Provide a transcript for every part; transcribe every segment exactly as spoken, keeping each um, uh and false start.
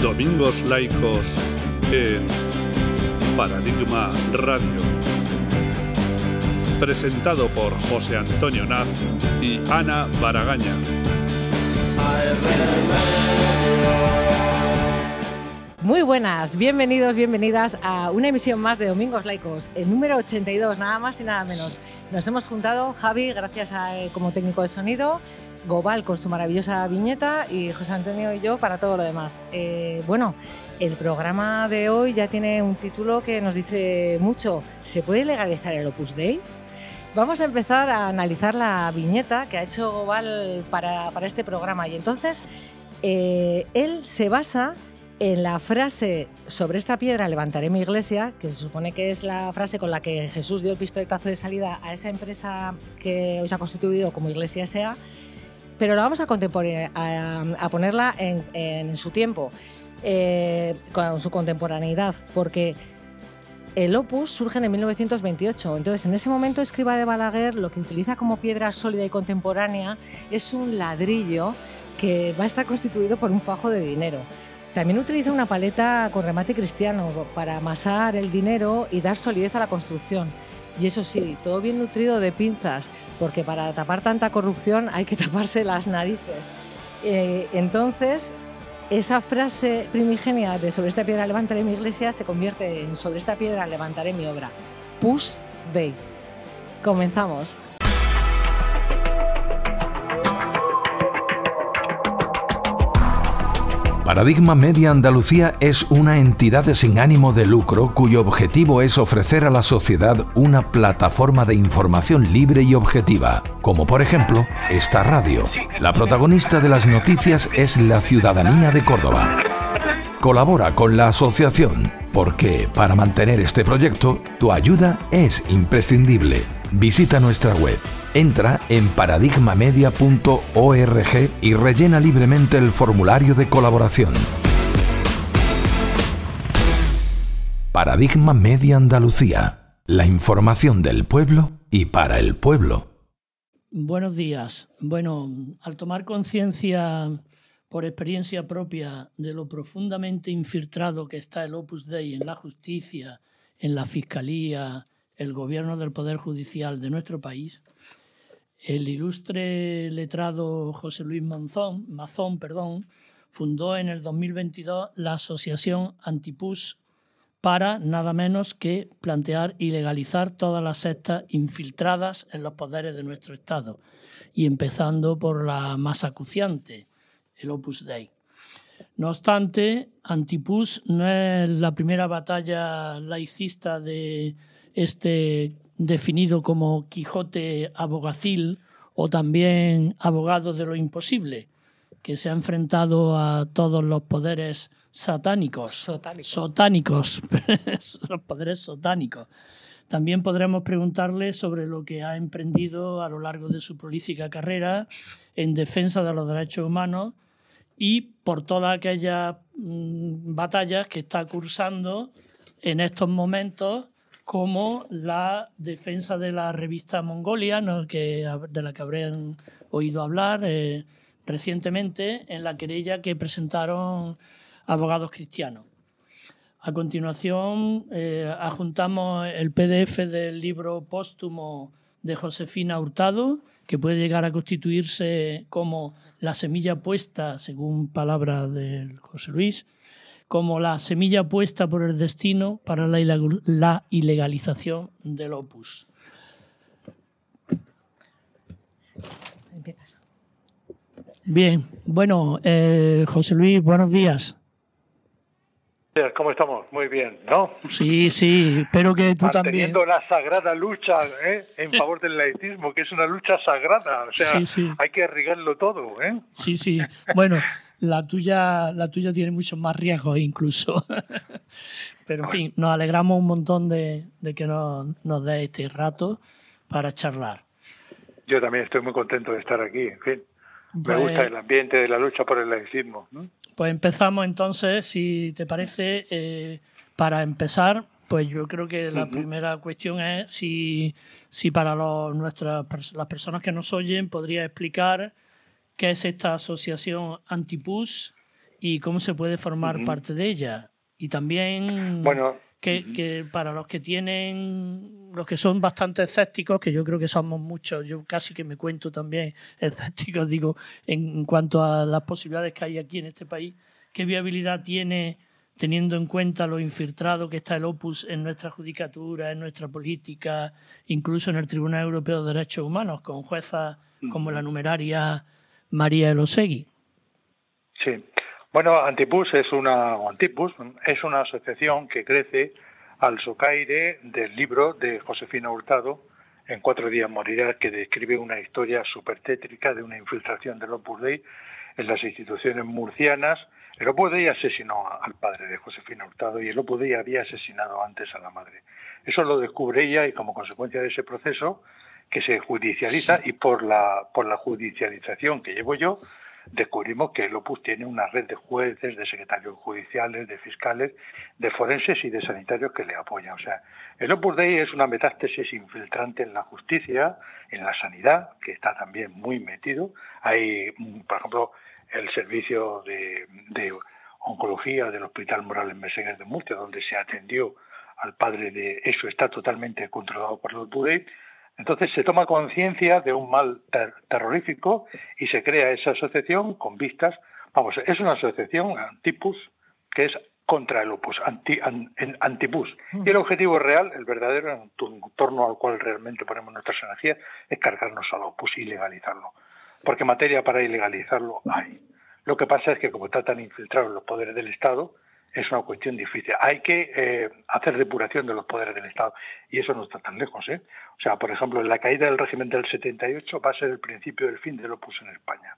Domingos Laicos en Paradigma Radio. Presentado por José Antonio Naz y Ana Baragaña. Muy buenas, bienvenidos, bienvenidas a una emisión más de Domingos Laicos, el número ochenta y dos, nada más y nada menos. Nos hemos juntado, Javi, gracias a eh, como técnico de sonido, Gobal con su maravillosa viñeta y José Antonio y yo para todo lo demás. Eh, bueno, el programa de hoy ya tiene un título que nos dice mucho. ¿Se puede legalizar el Opus Dei? Vamos a empezar a analizar la viñeta que ha hecho Gobal para, para este programa y entonces eh, él se basa en la frase "sobre esta piedra levantaré mi iglesia", que se supone que es la frase con la que Jesús dio el pistoletazo de salida a esa empresa que hoy se ha constituido como Iglesia S A, pero la vamos a, a, a ponerla en, en su tiempo, eh, con su contemporaneidad, porque el Opus surge en mil novecientos veintiocho. Entonces, en ese momento, Escrivá de Balaguer lo que utiliza como piedra sólida y contemporánea es un ladrillo que va a estar constituido por un fajo de dinero. También utiliza una paleta con remate cristiano para amasar el dinero y dar solidez a la construcción. Y eso sí, todo bien nutrido de pinzas, porque para tapar tanta corrupción hay que taparse las narices. Eh, entonces, esa frase primigenia de "sobre esta piedra levantaré mi iglesia" se convierte en "sobre esta piedra levantaré mi obra". Opus Dei. Comenzamos. Paradigma Media Andalucía es una entidad sin ánimo de lucro cuyo objetivo es ofrecer a la sociedad una plataforma de información libre y objetiva, como por ejemplo esta radio. La protagonista de las noticias es la ciudadanía de Córdoba. Colabora con la asociación porque para mantener este proyecto tu ayuda es imprescindible. Visita nuestra web. Entra en paradigmamedia punto org y rellena libremente el formulario de colaboración. Paradigma Media Andalucía. La información del pueblo y para el pueblo. Buenos días. Bueno, al tomar conciencia por experiencia propia de lo profundamente infiltrado que está el Opus Dei en la justicia, en la fiscalía, el gobierno del Poder Judicial de nuestro país, el ilustre letrado José Luis Mazón, Mazón perdón, fundó en el dos mil veintidós la Asociación Antipus para nada menos que plantear y legalizar todas las sectas infiltradas en los poderes de nuestro Estado, y empezando por la más acuciante, el Opus Dei. No obstante, Antipus no es la primera batalla laicista de este definido como Quijote abogacil o también abogado de lo imposible, que se ha enfrentado a todos los poderes satánicos, Sotánico. sotánicos, los poderes sotánicos. También podremos preguntarle sobre lo que ha emprendido a lo largo de su prolífica carrera en defensa de los derechos humanos y por todas aquellas mmm, batallas que está cursando en estos momentos, como la defensa de la revista Mongolia, ¿no? que, de la que habrán oído hablar eh, recientemente, en la querella que presentaron abogados cristianos. A continuación, eh, adjuntamos el P D F del libro póstumo de Josefina Hurtado, que puede llegar a constituirse como la semilla puesta, según palabras de José Luis, como la semilla puesta por el destino para la ilegalización del Opus. Empiezas. Bien, bueno, eh, José Luis, buenos días. ¿Cómo estamos? Muy bien, ¿no? Sí, sí, espero que tú también. Manteniendo la sagrada lucha ¿eh? en favor del laicismo, que es una lucha sagrada, o sea, sí, sí. hay que arriesgarlo todo, ¿eh? Sí, sí, bueno, la tuya, la tuya tiene muchos más riesgos incluso. Pero en fin, nos alegramos un montón de, de que nos, nos dé este rato para charlar. Yo también estoy muy contento de estar aquí, en fin. Me Pues, gusta el ambiente de la lucha por el laicismo, ¿no? Pues empezamos entonces, si te parece, eh, para empezar, pues yo creo que la uh-huh. primera cuestión es si, si para los, nuestras, las personas que nos oyen podría explicar qué es esta asociación Antipus y cómo se puede formar uh-huh. parte de ella. Y también bueno, que, uh-huh. que para los que tienen, los que son bastante escépticos, que yo creo que somos muchos, yo casi que me cuento también escépticos, digo, en cuanto a las posibilidades que hay aquí en este país, ¿qué viabilidad tiene, teniendo en cuenta lo infiltrado que está el Opus en nuestra judicatura, en nuestra política, incluso en el Tribunal Europeo de Derechos Humanos, con juezas como la numeraria María Elosegui? Sí. Bueno, Antipus es una, Antipus es una asociación que crece al socaire del libro de Josefina Hurtado, En cuatro días morirá, que describe una historia súper tétrica de una infiltración del Opus Dei en las instituciones murcianas. El Opus Dei asesinó al padre de Josefina Hurtado y el Opus Dei había asesinado antes a la madre. Eso lo descubre ella y como consecuencia de ese proceso que se judicializa y por la, por la judicialización que llevo yo, descubrimos que el Opus tiene una red de jueces, de secretarios judiciales, de fiscales, de forenses y de sanitarios que le apoyan. O sea, el Opus Dei es una metástasis infiltrante en la justicia, en la sanidad, que está también muy metido. Hay, por ejemplo, el servicio de, de oncología del Hospital Morales Meseguer de Murcia, donde se atendió al padre de eso, está totalmente controlado por el Opus Dei. Entonces se toma conciencia de un mal ter- terrorífico y se crea esa asociación con vistas. Vamos, es una asociación Antipus que es contra el Opus, anti, an, Antipus. Y el objetivo real, el verdadero en torno al cual realmente ponemos nuestras energías, es cargarnos al Opus y legalizarlo. Porque materia para ilegalizarlo hay. Lo que pasa es que como está tan infiltrado en los poderes del Estado, es una cuestión difícil. Hay que eh, hacer depuración de los poderes del Estado y eso no está tan lejos, ¿eh? O sea, por ejemplo, la caída del régimen del setenta y ocho va a ser el principio del fin del Opus en España.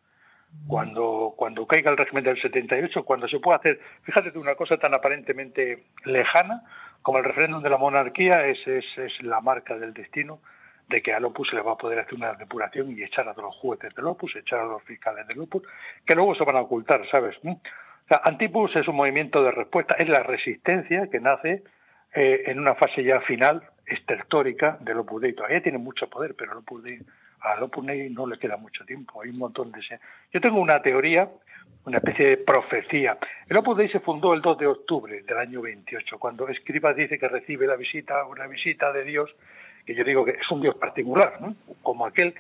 Cuando, cuando caiga el régimen del setenta y ocho, cuando se pueda hacer, fíjate de una cosa tan aparentemente lejana como el referéndum de la monarquía, es, es, es la marca del destino de que al Opus se le va a poder hacer una depuración y echar a todos los jueces del Opus, echar a los fiscales del Opus, que luego se van a ocultar, ¿sabes? O sea, Antipus es un movimiento de respuesta, es la resistencia que nace eh, en una fase ya final, estertórica del Opus Dei. Todavía tiene mucho poder, pero el Opus Dei, al Opus Dei no le queda mucho tiempo. Hay un montón de... Yo tengo una teoría, una especie de profecía. El Opus Dei se fundó el dos de octubre del año veintiocho, cuando Escribas dice que recibe la visita, una visita de Dios, que yo digo que es un Dios particular, ¿no? Como aquel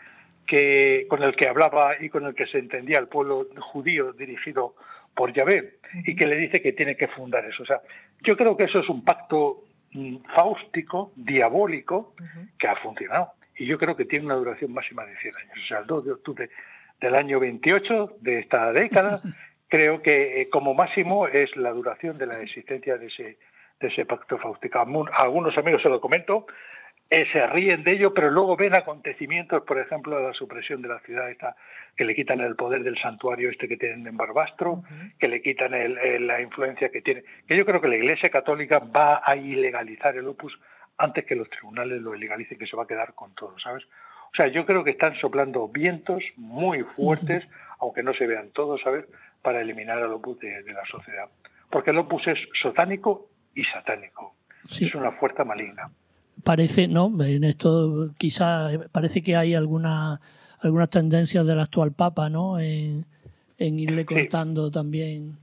que con el que hablaba y con el que se entendía el pueblo judío dirigido por Yahvé, y que le dice que tiene que fundar eso. O sea, yo creo que eso es un pacto mm, fáustico, diabólico, uh-huh. que ha funcionado. Y yo creo que tiene una duración máxima de cien años. O sea, el dos de octubre del año veintiocho de esta década, creo que eh, como máximo es la duración de la existencia de ese, de ese pacto fáustico. A algunos amigos se lo comento, Eh, se ríen de ello, pero luego ven acontecimientos, por ejemplo, la supresión de la ciudad esta, que le quitan el poder del santuario este que tienen en Barbastro, uh-huh. que le quitan el, el, la influencia que tiene. Que yo creo que la Iglesia Católica va a ilegalizar el Opus antes que los tribunales lo ilegalicen, que se va a quedar con todo, ¿sabes? O sea, yo creo que están soplando vientos muy fuertes, uh-huh. aunque no se vean todos, ¿sabes?, para eliminar al Opus de, de la sociedad. Porque el Opus es satánico y satánico. Sí. Es una fuerza maligna. Parece, ¿no? En esto quizás parece que hay alguna, algunas tendencias del actual Papa, ¿no? En, en irle cortando sí. también,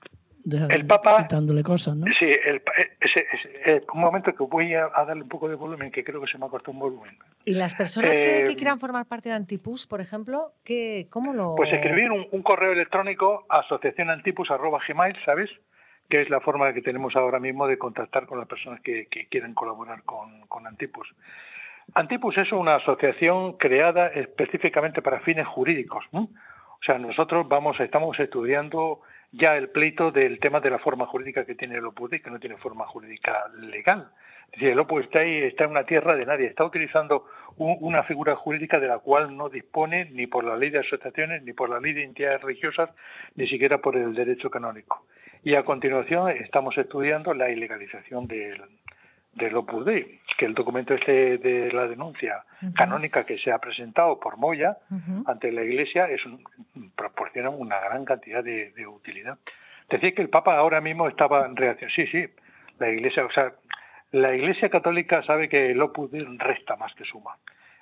de, el Papa, quitándole cosas, ¿no? Sí, el, ese, ese, un momento que voy a, a darle un poco de volumen, que creo que se me ha cortado un volumen. ¿Y las personas eh, que, que quieran formar parte de Antipus, por ejemplo, ¿qué, cómo lo...? Pues escribir un, un correo electrónico a asociacionantipus arroba gmail, ¿sabes?, que es la forma que tenemos ahora mismo de contactar con las personas que, que quieren colaborar con, con Antipus. Antipus es una asociación creada específicamente para fines jurídicos, ¿no? O sea, nosotros vamos, estamos estudiando ya el pleito del tema de la forma jurídica que tiene el Opus Dei, que no tiene forma jurídica legal. Es decir, el Opus Dei está en una tierra de nadie, está utilizando un, una figura jurídica de la cual no dispone ni por la ley de asociaciones, ni por la ley de entidades religiosas, ni siquiera por el derecho canónico. Y a continuación estamos estudiando la ilegalización del, del Opus Dei, que el documento este de la denuncia uh-huh. canónica que se ha presentado por Moya uh-huh. ante la Iglesia es un, proporciona una gran cantidad de, de utilidad. Decía que el Papa ahora mismo estaba en reacción. Sí, sí, la Iglesia, o sea, la Iglesia Católica sabe que el Opus Dei resta más que suma.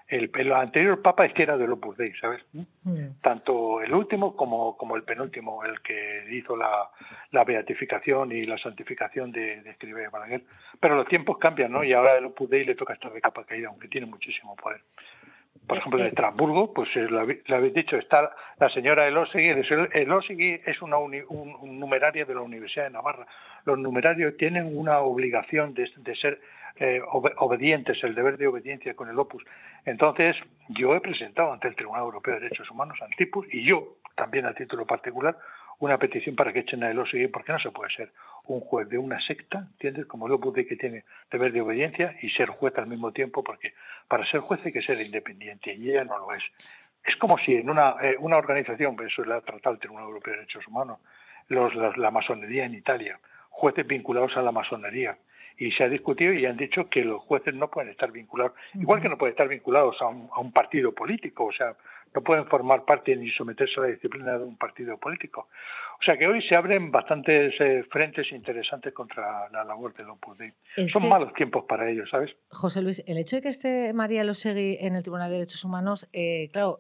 el, el anterior Papa es que era del Opus Dei, ¿sabes? Mm. Tanto el último como, como el penúltimo, el que hizo la, la beatificación y la santificación de, de Escrivá y Balaguer. Pero los tiempos cambian, ¿no? Y ahora el Opus Dei le toca estar de capa caída, aunque tiene muchísimo poder. Por ejemplo, en Estrasburgo, pues lo habéis dicho, está la señora Elósegui. Elósegui es una uni, un, un numeraria de la Universidad de Navarra. Los numerarios tienen una obligación de, de ser eh, obedientes, el deber de obediencia con el Opus. Entonces, yo he presentado ante el Tribunal Europeo de Derechos Humanos, Antipus, y yo, también a título particular, una petición para que echen a Elósegui, porque no se puede ser un juez de una secta, ¿entiendes? Como el Opus Dei, que tiene deber de obediencia, y ser juez al mismo tiempo, porque para ser juez hay que ser independiente, y ella no lo es. Es como si en una, eh, una organización, eso lo ha tratado el Tribunal Europeo de Derechos Humanos, los, los, la masonería en Italia, jueces vinculados a la masonería, y se ha discutido y han dicho que los jueces no pueden estar vinculados, uh-huh. igual que no pueden estar vinculados a un, a un partido político, o sea, no pueden formar parte ni someterse a la disciplina de un partido político. O sea que hoy se abren bastantes eh, frentes interesantes contra la labor del Opus Dei. Son malos tiempos para ellos, ¿sabes? José Luis, el hecho de que esté María Elósegui en el Tribunal de Derechos Humanos, eh, claro,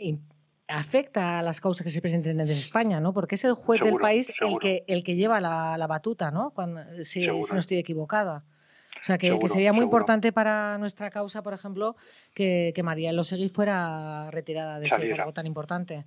afecta a las causas que se presenten desde España, ¿no? Porque es el juez seguro, del país seguro. el que el que lleva la, la batuta, ¿no? Cuando, si, si no estoy equivocada. O sea, que, seguro, que sería muy seguro. importante para nuestra causa, por ejemplo, que, que María Elósegui fuera retirada de Saliera. ese cargo tan importante.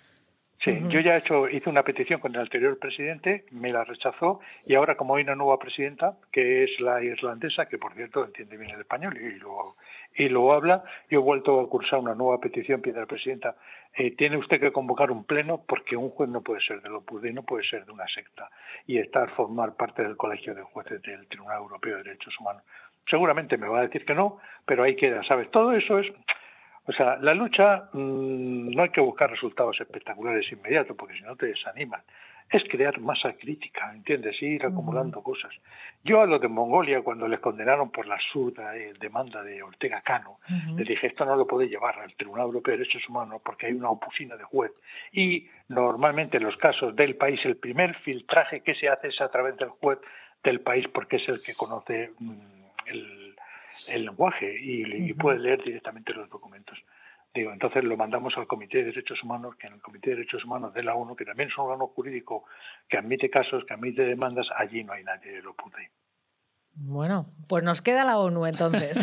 Sí, uh-huh. Yo ya he hecho, hice una petición con el anterior presidente, me la rechazó, y ahora como hay una nueva presidenta, que es la irlandesa, que por cierto entiende bien el español y lo, y lo habla, yo he vuelto a cursar una nueva petición, pide a la presidenta, eh, tiene usted que convocar un pleno porque un juez no puede ser del Opus Dei, no puede ser de una secta, y estar, formar parte del colegio de jueces del Tribunal Europeo de Derechos Humanos. Seguramente me va a decir que no, pero ahí queda, ¿sabes? Todo eso es... O sea, la lucha mmm, no hay que buscar resultados espectaculares inmediatos, porque si no te desaniman. Es crear masa crítica, ¿entiendes? Y ir acumulando uh-huh. cosas. Yo a los de Mongolia, cuando les condenaron por la absurda eh, demanda de Ortega Cano, uh-huh. les dije, esto no lo podéis llevar al Tribunal Europeo de Derechos Humanos porque hay una oficina de juez. Y normalmente en los casos del país, el primer filtraje que se hace es a través del juez del país, porque es el que conoce mmm, el... el lenguaje y, uh-huh. y puede leer directamente los documentos. Digo, entonces lo mandamos al Comité de Derechos Humanos, que en el Comité de Derechos Humanos de la ONU, que también es un órgano jurídico que admite casos, que admite demandas, allí no hay nadie de Opus Dei. Bueno, pues nos queda la ONU entonces.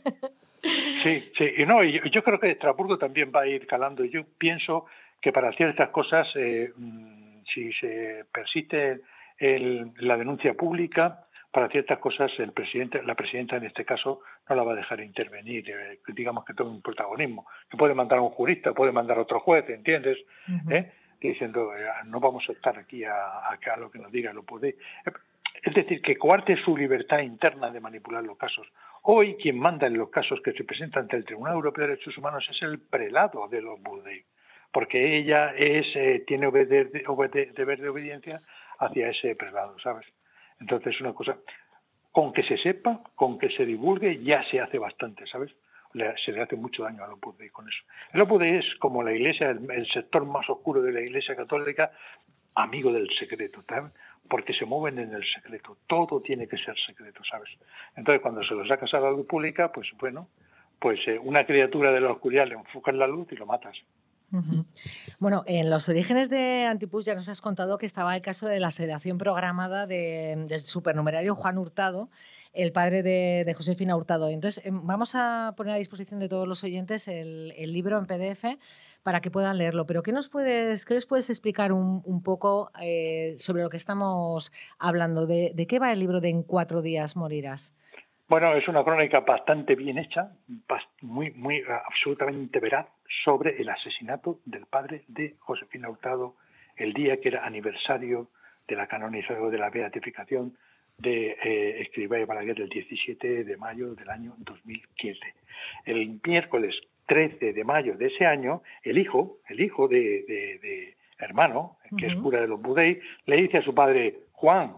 Sí, sí, y no, y yo, yo creo que Estrasburgo también va a ir calando. Yo pienso que para ciertas cosas, eh, si se persiste el, la denuncia pública, para ciertas cosas el presidente, la presidenta en este caso no la va a dejar intervenir, eh, digamos que tome un protagonismo, que puede mandar a un jurista, puede mandar a otro juez, ¿entiendes? Uh-huh. ¿Eh? Diciendo, eh, no vamos a estar aquí a, a, a lo que nos diga lo puede. Es decir, que coarte su libertad interna de manipular los casos. Hoy quien manda en los casos que se presentan ante el Tribunal Europeo de Derechos Humanos es el prelado de los Opus Dei, porque ella es, eh, tiene obede- obede- deber de obediencia hacia ese prelado, ¿sabes? Entonces, una cosa, con que se sepa, con que se divulgue, ya se hace bastante, ¿sabes? Le, se le hace mucho daño al Opus Dei con eso. El Opus Dei es como la Iglesia, el, el sector más oscuro de la Iglesia Católica, amigo del secreto, ¿sabes? Porque se mueven en el secreto. Todo tiene que ser secreto, ¿sabes? Entonces, cuando se lo sacas a la luz pública, pues bueno, pues eh, una criatura de la oscuridad le enfoca en la luz y lo matas. Uh-huh. Bueno, en los orígenes de Antipus ya nos has contado que estaba el caso de la sedación programada de, del supernumerario Juan Hurtado, el padre de, de Josefina Hurtado. Entonces, vamos a poner a disposición de todos los oyentes el, el libro en P D F para que puedan leerlo. Pero ¿qué nos puedes, qué les puedes explicar un, un poco eh, sobre lo que estamos hablando? ¿De, de qué va el libro de En cuatro días morirás? Bueno, es una crónica bastante bien hecha, muy, muy absolutamente veraz, sobre el asesinato del padre de Josefina Hurtado, el día que era aniversario de la canonización, de la beatificación de eh, Escrivá y Balaguer, el diecisiete de mayo del año dos mil quince. El miércoles trece de mayo de ese año, el hijo, el hijo de, de, de hermano, que uh-huh. es cura de los Opus Dei, le dice a su padre, Juan,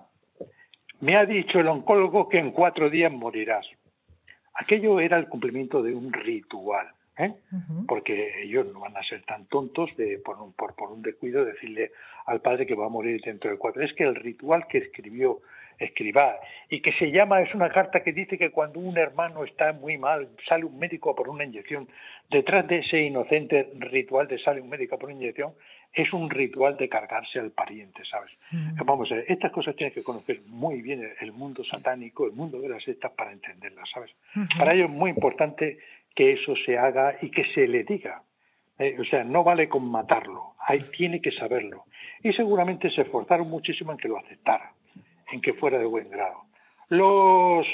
me ha dicho el oncólogo que en cuatro días morirás. Aquello era el cumplimiento de un ritual, ¿eh? Uh-huh. Porque ellos no van a ser tan tontos de por un, por, por un descuido decirle al padre que va a morir dentro de cuatro. Es que el ritual que escribió Escrivá y que se llama, es una carta que dice que cuando un hermano está muy mal, sale un médico a por una inyección. Detrás de ese inocente ritual de sale un médico a por una inyección, es un ritual de cargarse al pariente, ¿sabes? Uh-huh. Vamos a ver, estas cosas tienes que conocer muy bien el mundo satánico, el mundo de las sectas para entenderlas, ¿sabes? Uh-huh. Para ello es muy importante que eso se haga y que se le diga. Eh, o sea, no vale con matarlo, ahí tiene que saberlo. Y seguramente se esforzaron muchísimo en que lo aceptara, en que fuera de buen grado. Los,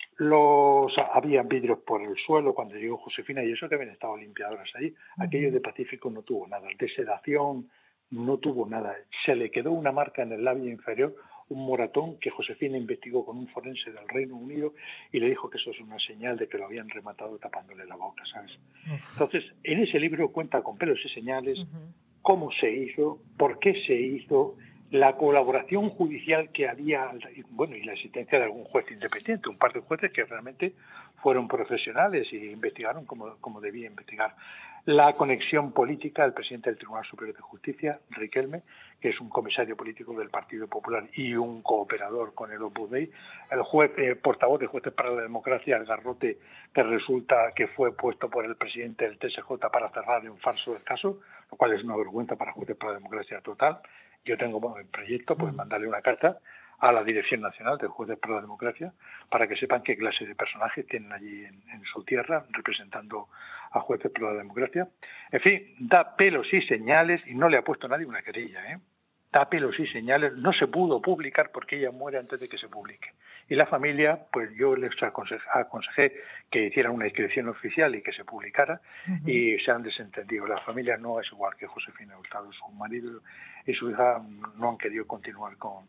los había vidrios por el suelo cuando llegó Josefina y eso que habían estado limpiadoras allí. Uh-huh. Aquello de Pacífico no tuvo nada, de sedación no tuvo nada. Se le quedó una marca en el labio inferior, un moratón que Josefina investigó con un forense del Reino Unido y le dijo que eso es una señal de que lo habían rematado tapándole la boca, ¿sabes? Uh-huh. Entonces, en ese libro cuenta con pelos y señales uh-huh. cómo se hizo, por qué se hizo, la colaboración judicial que había, bueno, y la existencia de algún juez independiente, un par de jueces que realmente fueron profesionales y investigaron como, como debía investigar. La conexión política del presidente del Tribunal Superior de Justicia, Riquelme, que es un comisario político del Partido Popular y un cooperador con el Opus Dei, el juez eh, portavoz de Jueces para la Democracia, el garrote que resulta que fue puesto por el presidente del T S J para cerrar en falso el caso, lo cual es una vergüenza para Jueces para la Democracia total. Yo tengo bueno, el proyecto, pues mandarle una carta a la Dirección Nacional de Jueces para la Democracia para que sepan qué clase de personajes tienen allí en, en su tierra representando a Jueces para la Democracia. En fin, da pelos y señales y no le ha puesto nadie una querella, ¿eh? Da pelos y señales, no se pudo publicar porque ella muere antes de que se publique. Y la familia, pues yo les aconsejé, aconsejé que hicieran una inscripción oficial y que se publicara uh-huh. y se han desentendido. La familia no es igual que Josefina Hurtado, su marido y su hija no han querido continuar con,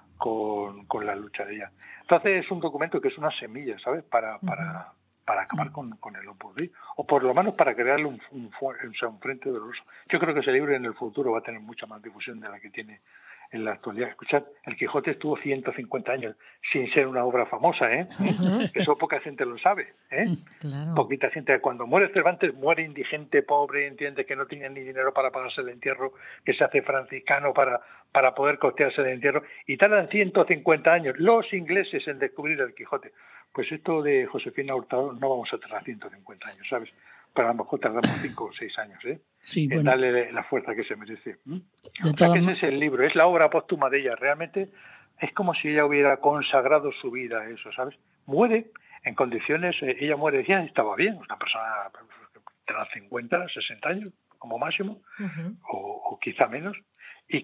con, con la lucha de ella. Entonces es un documento que es una semilla, ¿sabes? Para, uh-huh. para, para acabar uh-huh. con, con el Opus Dei, o por lo menos para crearle un, un, un, un frente doloroso. Yo creo que ese libro en el futuro va a tener mucha más difusión de la que tiene en la actualidad. Escuchad, El Quijote estuvo ciento cincuenta años sin ser una obra famosa, ¿eh? Uh-huh. Eso poca gente lo sabe, ¿eh? Claro. Poquita gente. Cuando muere Cervantes, muere indigente, pobre, entiende que no tiene ni dinero para pagarse el entierro, que se hace franciscano para, para poder costearse el entierro, y tardan ciento cincuenta años los ingleses en descubrir el Quijote. Pues esto de Josefina Hurtado no vamos a tardar ciento cincuenta años, ¿sabes? Pero a lo mejor tardamos cinco o seis años, ¿eh? Sí, en bueno. darle la fuerza que se merece. ¿Mm? O sea que ese es el libro, es la obra póstuma de ella. Realmente es como si ella hubiera consagrado su vida a eso, ¿sabes? Muere en condiciones, eh, ella muere, decía, estaba bien, una persona de los cincuenta, sesenta años como máximo, uh-huh. o, o quizá menos, y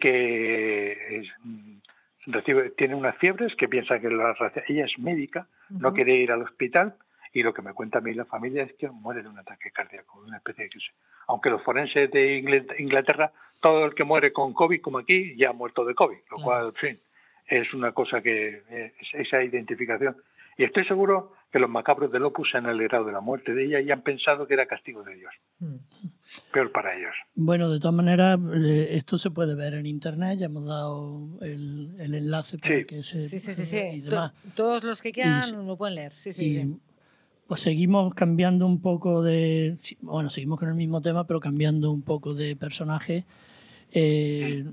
que es, recibe, tiene unas fiebres que piensa que la, ella es médica, uh-huh. no quiere ir al hospital. Y lo que me cuenta a mí la familia es que muere de un ataque cardíaco, de una especie de crisis. Aunque los forenses de Inglaterra, todo el que muere con COVID, como aquí, ya ha muerto de COVID. Lo claro. cual, en fin, es una cosa que es esa identificación. Y estoy seguro que los macabros del Opus se han alegrado de la muerte de ella y han pensado que era castigo de Dios. Mm. Peor para ellos. Bueno, de todas maneras, esto se puede ver en internet, ya hemos dado el, el enlace para sí. que se... Sí, sí, sí. sí. Y demás. Todos los que quieran y, lo pueden leer. Sí, sí, y, sí. Pues seguimos cambiando un poco de... Bueno, seguimos con el mismo tema, pero cambiando un poco de personaje. Eh,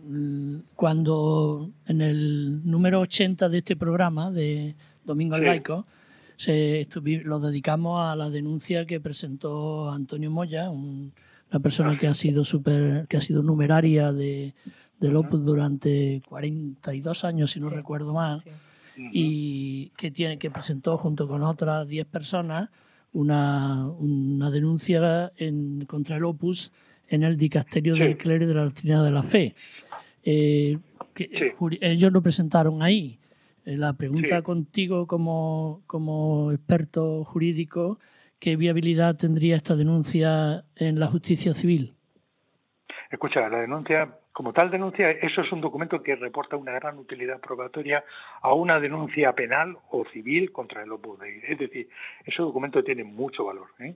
cuando en el número ochenta de este programa, de Domingos Laicos, se estuvi, lo dedicamos a la denuncia que presentó Antonio Moya, un, una persona que ha sido super, que ha sido numeraria de, del Opus durante cuarenta y dos años, si no sí. recuerdo mal. Sí. Y que tiene que presentó junto con otras diez personas una, una denuncia en, contra el Opus en el dicasterio sí. del clero y de la doctrina de la fe. Eh, que, sí. Ellos lo presentaron ahí. Eh, la pregunta sí. contigo como, como experto jurídico, ¿qué viabilidad tendría esta denuncia en la justicia civil? Escucha, la denuncia... Como tal denuncia, eso es un documento que reporta una gran utilidad probatoria a una denuncia penal o civil contra el Opus Dei. Es decir, ese documento tiene mucho valor, ¿eh?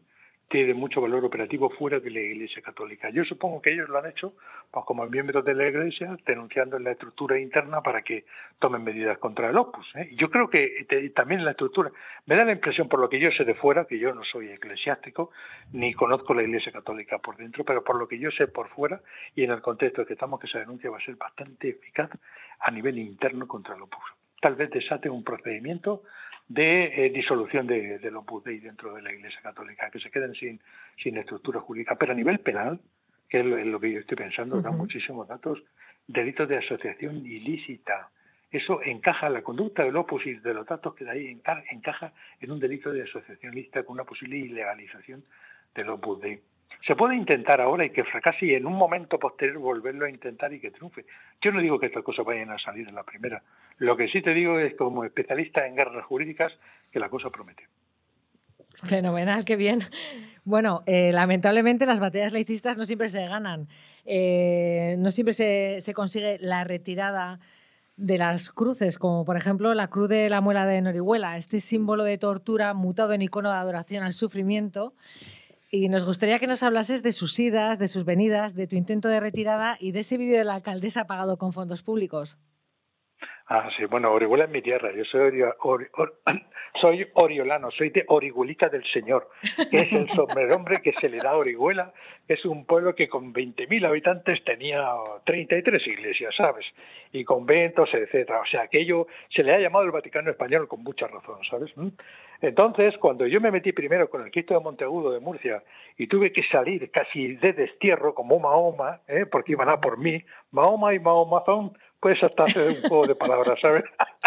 tiene mucho valor operativo fuera de la Iglesia Católica. Yo supongo que ellos lo han hecho pues, como miembros de la Iglesia, denunciando en la estructura interna para que tomen medidas contra el Opus. ¿eh? Yo creo que te, también en la estructura, me da la impresión, por lo que yo sé de fuera, que yo no soy eclesiástico, ni conozco la Iglesia Católica por dentro, pero por lo que yo sé por fuera, y en el contexto que estamos, que esa denuncia va a ser bastante eficaz a nivel interno contra el Opus. Tal vez desate un procedimiento de eh, disolución de, del Opus Dei dentro de la Iglesia Católica, que se queden sin, sin estructura jurídica. Pero a nivel penal, que es lo, es lo que yo estoy pensando, uh-huh. da muchísimos datos, delitos de asociación ilícita. Eso encaja, la conducta del Opus y de los datos que da ahí encaja, encaja en un delito de asociación ilícita con una posible ilegalización del Opus Dei. Se puede intentar ahora y que fracase y en un momento posterior volverlo a intentar y que triunfe. Yo no digo que estas cosas vayan a salir en la primera. Lo que sí te digo es, como especialista en guerras jurídicas, que la cosa promete. Fenomenal, qué bien. Bueno, eh, lamentablemente las batallas laicistas no siempre se ganan. Eh, no siempre se, se consigue la retirada de las cruces, como por ejemplo la cruz de la muela de Orihuela, este símbolo de tortura mutado en icono de adoración al sufrimiento. Y nos gustaría que nos hablases de sus idas, de sus venidas, de tu intento de retirada y de ese vídeo de la alcaldesa pagado con fondos públicos. Ah, sí, bueno, Orihuela es mi tierra. Yo soy, ori, ori, or, soy oriolano, soy de Orihuelita del Señor, que es el sobrenombre que se le da a Orihuela. Es un pueblo que con veinte mil habitantes tenía treinta y tres iglesias, ¿sabes? Y conventos, etcétera. O sea, aquello se le ha llamado el Vaticano Español con mucha razón, ¿sabes? Entonces, cuando yo me metí primero con el Cristo de Monteagudo de Murcia y tuve que salir casi de destierro como Mahoma, ¿eh? porque iban a por mí, Mahoma y Mahomazón, pues hasta hacer un juego de palabras, ¿sabes?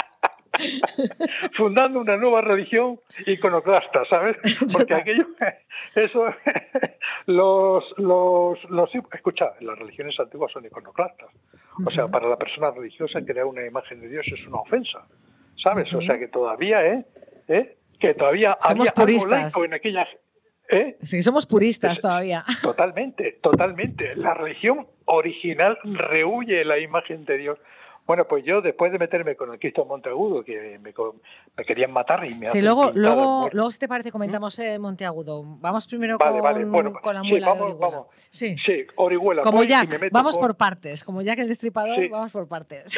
Fundando una nueva religión iconoclasta, ¿sabes? Porque aquello, eso, los, los, los, escucha, las religiones antiguas son iconoclastas. O sea, para la persona religiosa crear una imagen de Dios es una ofensa, ¿sabes? O sea, que todavía, ¿eh? ¿eh? Que todavía somos había puristas. Algo laico en aquella... ¿Eh? Sí, somos puristas todavía. Totalmente, totalmente. La religión original rehúye la imagen de Dios. Bueno, pues yo después de meterme con el Cristo de Monteagudo, que me, me querían matar y me sí, hacen luego, luego, muerte. luego, si te parece, comentamos eh, Monteagudo. Vamos primero vale, con, vale. Bueno, con la sí, muela vamos, de Orihuela. Vamos. Sí. sí, Orihuela. Como voy Jack, y me meto vamos con... por partes. Como Jack el Destripador, sí. Vamos por partes.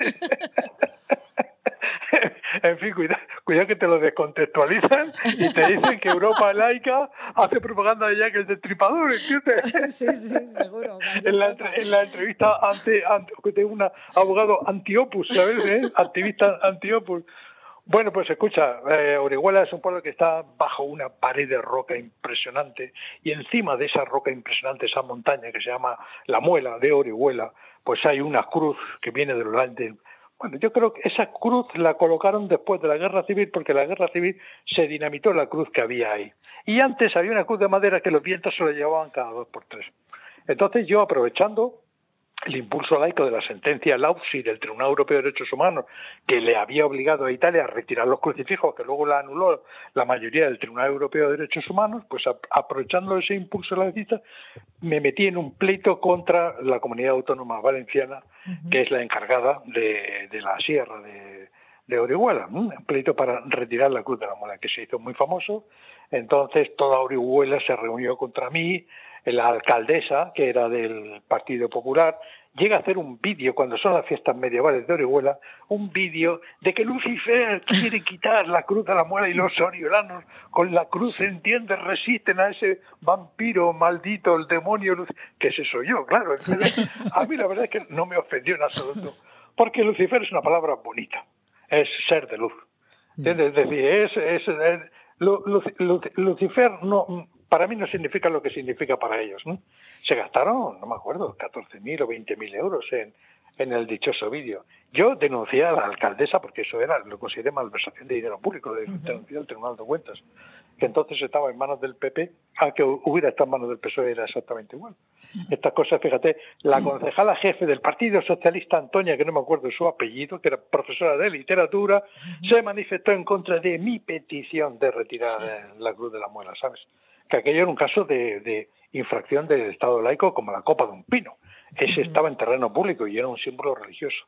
En fin, cuidado, cuidado que te lo descontextualizan y te dicen que Europa laica hace propaganda de Jack el Destripador, ¿entiendes? Sí, sí, seguro. En la, en la entrevista ante, ante de un abogado anti-opus, ¿sabes? ¿Eh? Activista anti-opus. Bueno, pues escucha, eh, Orihuela es un pueblo que está bajo una pared de roca impresionante y encima de esa roca impresionante, esa montaña que se llama la Muela de Orihuela, pues hay una cruz que viene de los del... Bueno, yo creo que esa cruz la colocaron después de la Guerra Civil porque la Guerra Civil se dinamitó la cruz que había ahí. Y antes había una cruz de madera que los vientos se la llevaban cada dos por tres. Entonces yo, aprovechando el impulso laico de la sentencia Lausi del Tribunal Europeo de Derechos Humanos, que le había obligado a Italia a retirar los crucifijos, que luego la anuló la mayoría del Tribunal Europeo de Derechos Humanos, pues a, aprovechando ese impulso laicista, me metí en un pleito contra la Comunidad Autónoma Valenciana, uh-huh. que es la encargada de, de la sierra de, de Orihuela, ¿no? Un pleito para retirar la Cruz de la Muela, que se hizo muy famoso. Entonces toda Orihuela se reunió contra mí. La alcaldesa, que era del Partido Popular, llega a hacer un vídeo, cuando son las fiestas medievales de Orihuela, un vídeo de que Lucifer quiere quitar la cruz de la muela y los oriolanos con la cruz, ¿entiendes? Resisten a ese vampiro maldito, el demonio Lucifer, que ese soy yo, claro. Entonces, a mí la verdad es que no me ofendió en absoluto, porque Lucifer es una palabra bonita, es ser de luz, ¿entiendes? Es decir, es, es, es Lu, Lu, Lucifer no... Para mí no significa lo que significa para ellos, ¿no? Se gastaron, no me acuerdo, catorce mil o veinte mil euros en, en el dichoso vídeo. Yo denuncié a la alcaldesa, porque eso era, lo consideré malversación de dinero público, de, uh-huh. denuncié al Tribunal de Cuentas, que entonces estaba en manos del P P, aunque hubiera estado en manos del P S O E era exactamente igual. Estas cosas, fíjate, la concejala jefe del Partido Socialista, Antonia, que no me acuerdo su apellido, que era profesora de literatura, uh-huh. se manifestó en contra de mi petición de retirar sí. la Cruz de la Muela, ¿sabes? Que aquello era un caso de, de infracción del Estado laico como la copa de un pino. Ese uh-huh. estaba en terreno público y era un símbolo religioso.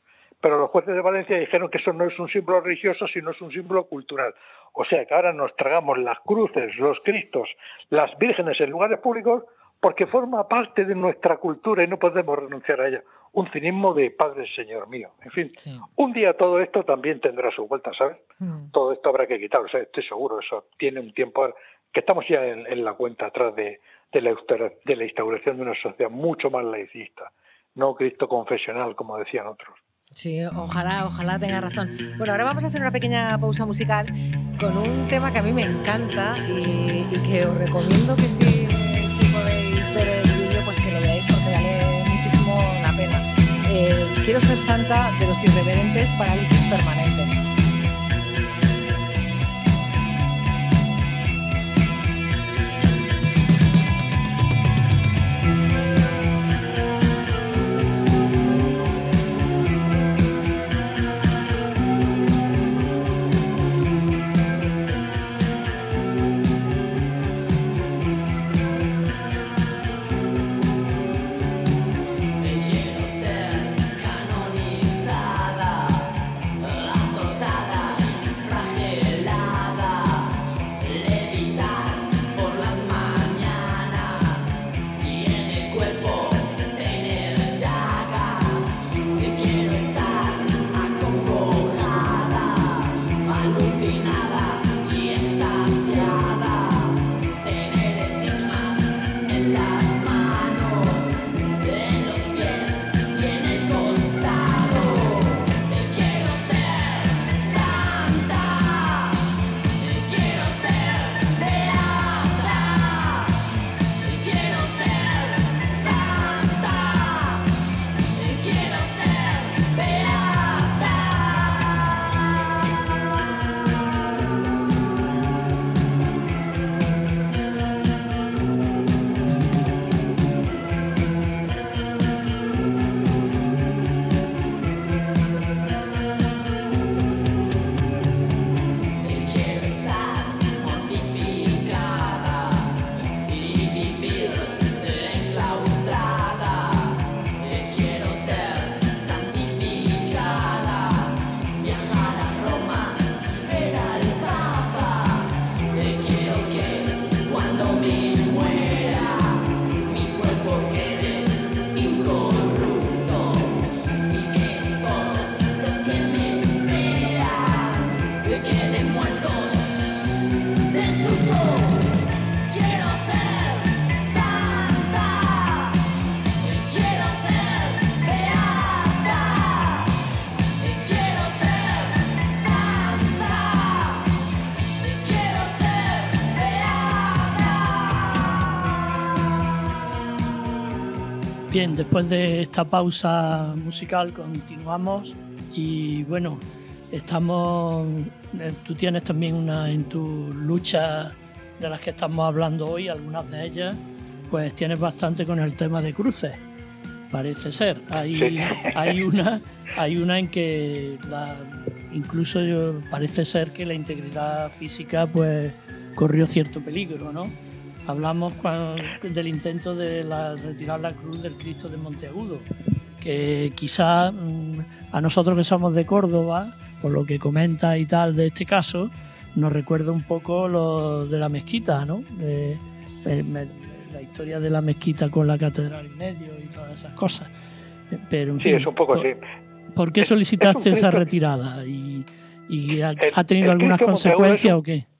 pero los jueces de Valencia dijeron que eso no es un símbolo religioso, sino es un símbolo cultural. O sea que ahora nos tragamos las cruces, los cristos, las vírgenes en lugares públicos, porque forma parte de nuestra cultura y no podemos renunciar a ella. Un cinismo de Padre Señor mío. En fin, sí. Un día todo esto también tendrá su vuelta, ¿sabes? Mm. Todo esto habrá que quitarlo, o sea, estoy seguro, eso tiene un tiempo, que estamos ya en, en la cuenta atrás de, de, la, de la instauración de una sociedad mucho más laicista, no cristo confesional, como decían otros. Sí, ojalá, ojalá tenga razón. Bueno, ahora vamos a hacer una pequeña pausa musical con un tema que a mí me encanta y, y que os recomiendo que si, si podéis ver el vídeo, pues que lo veáis porque vale muchísimo la pena. Eh, Quiero ser santa de los irreverentes, parálisis permanente. Bien, después de esta pausa musical continuamos y bueno, estamos, tú tienes también una en tu lucha de las que estamos hablando hoy, algunas de ellas, pues tienes bastante con el tema de cruces, parece ser. Hay, hay una, hay una en que la, incluso yo, parece ser que la integridad física pues corrió cierto peligro, ¿no? Hablamos cuando, del intento de la, retirar la cruz del Cristo de Monteagudo, que quizá a nosotros que somos de Córdoba, por lo que comenta y tal de este caso, nos recuerda un poco lo de la mezquita, ¿no? De, de, de, la historia de la mezquita con la catedral en medio y todas esas cosas. Pero, en sí, fin, es un poco por, así. ¿Por qué solicitaste es, es esa retirada? ¿Y, y ha, el, ha tenido algunas consecuencias o qué?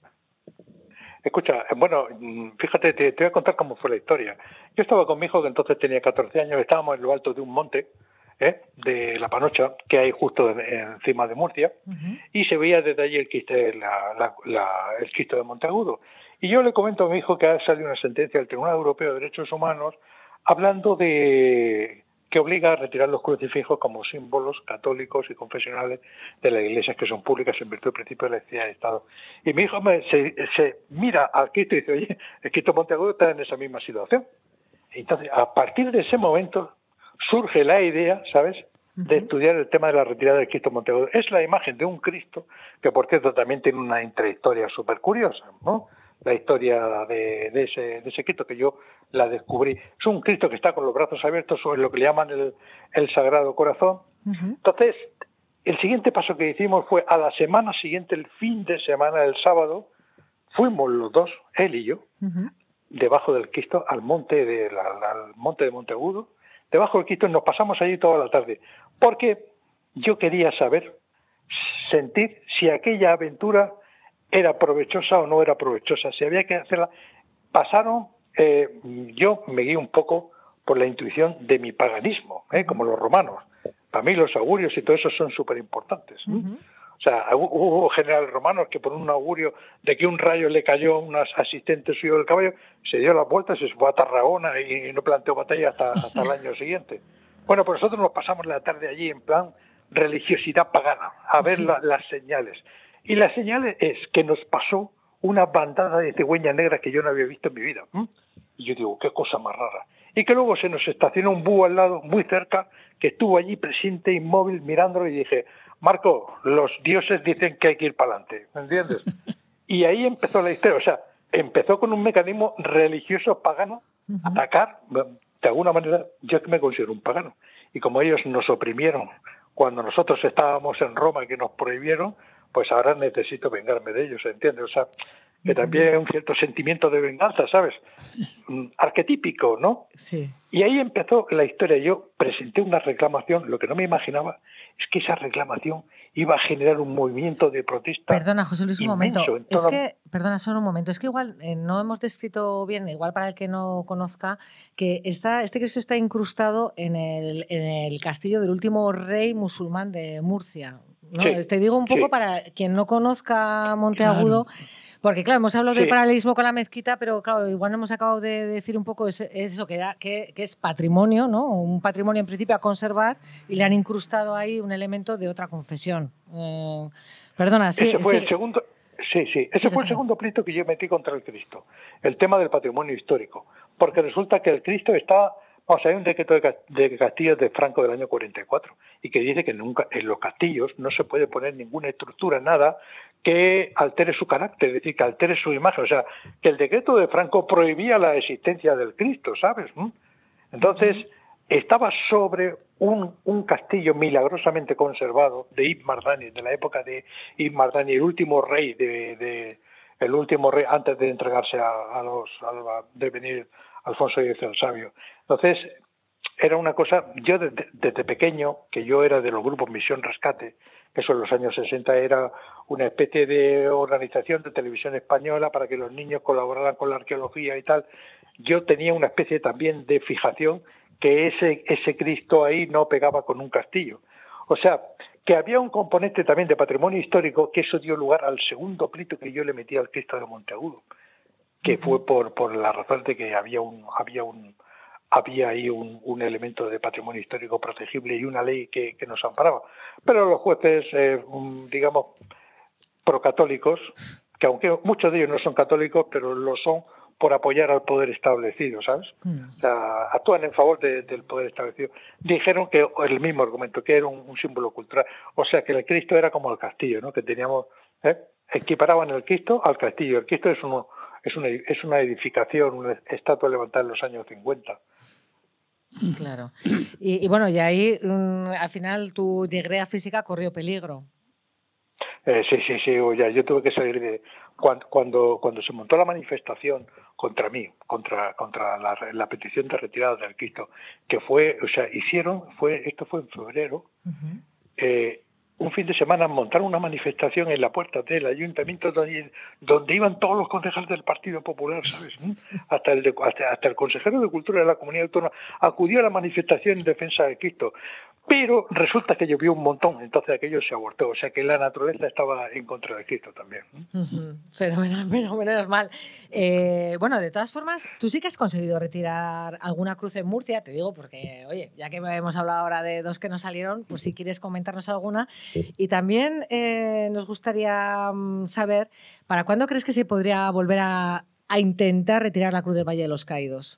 Escucha, bueno, fíjate, te, te voy a contar cómo fue la historia. Yo estaba con mi hijo, que entonces tenía catorce años, estábamos en lo alto de un monte, ¿eh? de La Panocha, que hay justo en, encima de Murcia, uh-huh. y se veía desde allí el Cristo, la, la, la, el Cristo de Monteagudo. Y yo le comento a mi hijo que ha salido una sentencia del Tribunal Europeo de Derechos Humanos hablando de que obliga a retirar los crucifijos como símbolos católicos y confesionales de las iglesias que son públicas en virtud del principio de laicidad de Estado. Y mi hijo me, se, se mira al Cristo y dice, oye, el Cristo Monteagudo está en esa misma situación. Entonces, a partir de ese momento surge la idea, ¿sabes?, de estudiar el tema de la retirada del Cristo Monteagudo. Es la imagen de un Cristo que, por cierto, también tiene una intrahistoria súper curiosa, ¿no? La historia de, de, ese, de ese Cristo que yo la descubrí. Es un Cristo que está con los brazos abiertos, o es lo que le llaman el, el Sagrado Corazón. Uh-huh. Entonces, el siguiente paso que hicimos fue a la semana siguiente, el fin de semana, el sábado, fuimos los dos, él y yo, uh-huh. debajo del Cristo, al monte de la, la, al monte de Monteagudo, debajo del Cristo, y nos pasamos allí toda la tarde, porque yo quería saber, sentir si aquella aventura era provechosa o no era provechosa, si había que hacerla. Pasaron, eh, yo me guié un poco por la intuición de mi paganismo, ¿eh? Como los romanos. Para mí los augurios y todo eso son súper importantes. ¿eh? Uh-huh. O sea, hubo generales romanos que por un augurio de que un rayo le cayó a unos asistentes suyos del caballo, se dio la vuelta, se fue a Tarragona y no planteó batalla hasta, hasta el año siguiente. Bueno, pues nosotros nos pasamos la tarde allí en plan religiosidad pagana, a ver la, las señales. Y las señales es que nos pasó una bandada de cigüeñas negras que yo no había visto en mi vida. ¿Mm? Y yo digo, qué cosa más rara. Y que luego se nos estacionó un búho al lado, muy cerca, que estuvo allí presente, inmóvil, mirándolo, y dije, Marco, los dioses dicen que hay que ir para adelante, ¿me entiendes? Y ahí empezó la historia, o sea, empezó con un mecanismo religioso pagano, uh-huh. atacar, de alguna manera, yo me considero un pagano. Y como ellos nos oprimieron cuando nosotros estábamos en Roma, que nos prohibieron, pues ahora necesito vengarme de ellos, ¿entiendes? O sea, que también hay un cierto sentimiento de venganza, ¿sabes? Arquetípico, ¿no? Sí. Y ahí empezó la historia. Yo presenté una reclamación, lo que no me imaginaba es que esa reclamación iba a generar un movimiento de protesta. Perdona, José Luis, un momento. Toda... Es que, perdona, solo un momento. Es que igual eh, no hemos descrito bien, igual para el que no conozca, que está, este Cristo está incrustado en el, en el castillo del último rey musulmán de Murcia, ¿no? Sí, Te digo un poco sí. para quien no conozca Monteagudo. Claro. Porque, claro, hemos hablado sí. del paralelismo con la mezquita, pero, claro, igual no hemos acabado de decir un poco es, es eso, que, da, que, que es patrimonio, ¿no? Un patrimonio, en principio, a conservar, y le han incrustado ahí un elemento de otra confesión. Eh, perdona, sí. Ese fue sí. el segundo... Sí, sí, ese sí, fue el segundo pleito que yo metí contra el Cristo, el tema del patrimonio histórico, porque resulta que el Cristo está... Vamos, hay un decreto de castillos de Franco del año cuarenta y cuatro y que dice que nunca en los castillos no se puede poner ninguna estructura, nada que altere su carácter, es decir, que altere su imagen. O sea, que el decreto de Franco prohibía la existencia del Cristo, ¿sabes? Entonces, estaba sobre un, un castillo milagrosamente conservado de Ibn Mardani, de la época de Ibn Mardani, el último rey de, de el último rey antes de entregarse a, a los a, de venir Alfonso X el Sabio. Entonces, era una cosa, yo desde, desde pequeño, que yo era de los grupos Misión Rescate, que eso en los años sesenta era una especie de organización de televisión española para que los niños colaboraran con la arqueología y tal, yo tenía una especie también de fijación que ese, ese Cristo ahí no pegaba con un castillo. O sea, que había un componente también de patrimonio histórico, que eso dio lugar al segundo pleito que yo le metí al Cristo de Monteagudo, que fue por por la razón de que había un había un había ahí un, un elemento de patrimonio histórico protegible y una ley que, que nos amparaba. Pero los jueces, eh, digamos, procatólicos, que aunque muchos de ellos no son católicos, pero lo son por apoyar al poder establecido, ¿sabes? Mm. O sea, actúan en favor de, del poder establecido. Dijeron que el mismo argumento, que era un, un símbolo cultural. O sea, que el Cristo era como el castillo, ¿no? Que teníamos, ¿eh? equiparaban el Cristo al castillo. El Cristo es uno Es una, es una edificación, una estatua levantada en los años cincuenta. Claro. Y, y bueno, y ahí um, al final tu digrea física corrió peligro. Eh, sí, sí, sí. Ya, yo tuve que salir de... Cuando, cuando, cuando se montó la manifestación contra mí, contra, contra la, la petición de retirada del Cristo, que fue, o sea, hicieron, fue esto fue en febrero, uh-huh. eh, un fin de semana montaron una manifestación en la puerta del ayuntamiento donde, donde iban todos los concejales del Partido Popular, ¿sabes? Hasta el, de, hasta, hasta el consejero de Cultura de la Comunidad Autónoma acudió a la manifestación en defensa de Cristo. Pero resulta que llovió un montón, entonces aquello se abortó. O sea que la naturaleza estaba en contra de Cristo también. Uh-huh. Fenomenal, fenomenal, mal. Eh, bueno, de todas formas, tú sí que has conseguido retirar alguna cruz en Murcia, te digo, porque, oye, ya que hemos hablado ahora de dos que no salieron, pues si quieres comentarnos alguna. Y también eh, nos gustaría saber, ¿para cuándo crees que se podría volver a, a intentar retirar la cruz del Valle de los Caídos?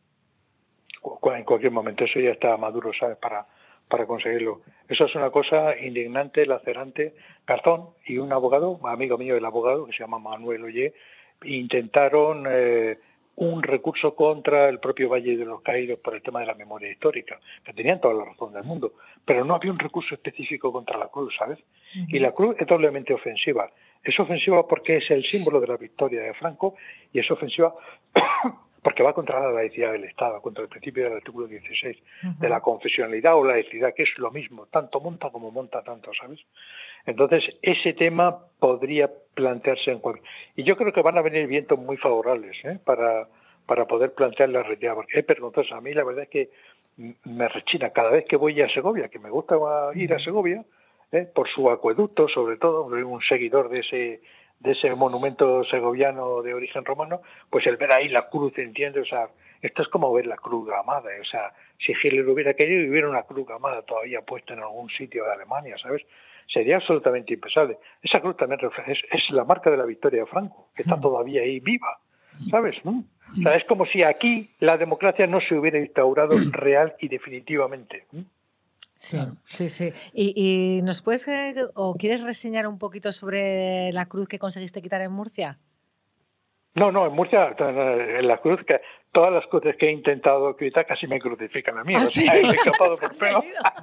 En cualquier momento, eso ya está maduro, ¿sabes? Para... para conseguirlo. Eso es una cosa indignante, lacerante. Garzón y un abogado, amigo mío el abogado, que se llama Manuel Ollé, intentaron eh, un recurso contra el propio Valle de los Caídos por el tema de la memoria histórica, que tenían toda la razón del mundo, pero no había un recurso específico contra la cruz, ¿sabes? Uh-huh. Y la cruz es doblemente ofensiva. Es ofensiva porque es el símbolo de la victoria de Franco y es ofensiva porque va contra la laicidad del Estado, contra el principio del artículo dieciséis, uh-huh, de la confesionalidad o laicidad, que es lo mismo, tanto monta como monta tanto, ¿sabes? Entonces, ese tema podría plantearse en cualquier... Y yo creo que van a venir vientos muy favorables, ¿eh? para, para poder plantear la retirada, porque es vergonzoso. A mí la verdad es que me rechina cada vez que voy a Segovia, que me gusta ir a Segovia, ¿eh? por su acueducto, sobre todo, soy un seguidor de ese... de ese monumento segoviano de origen romano, pues el ver ahí la cruz, ¿entiendes? O sea, esto es como ver la cruz gamada, o sea, si Hitler hubiera querido, hubiera una cruz gamada todavía puesta en algún sitio de Alemania, ¿sabes? Sería absolutamente impensable. Esa cruz también es, es la marca de la victoria de Franco, que está todavía ahí viva, ¿sabes? ¿No? O sea, es como si aquí la democracia no se hubiera instaurado real y definitivamente, ¿no? Sí, claro. sí, sí. ¿Y, y nos puedes eh, o quieres reseñar un poquito sobre la cruz que conseguiste quitar en Murcia? No, no, en Murcia, en la cruz, que todas las cruces que he intentado quitar casi me crucifican a mí. ¿Ah, o sea, sí? he escapado por pelo.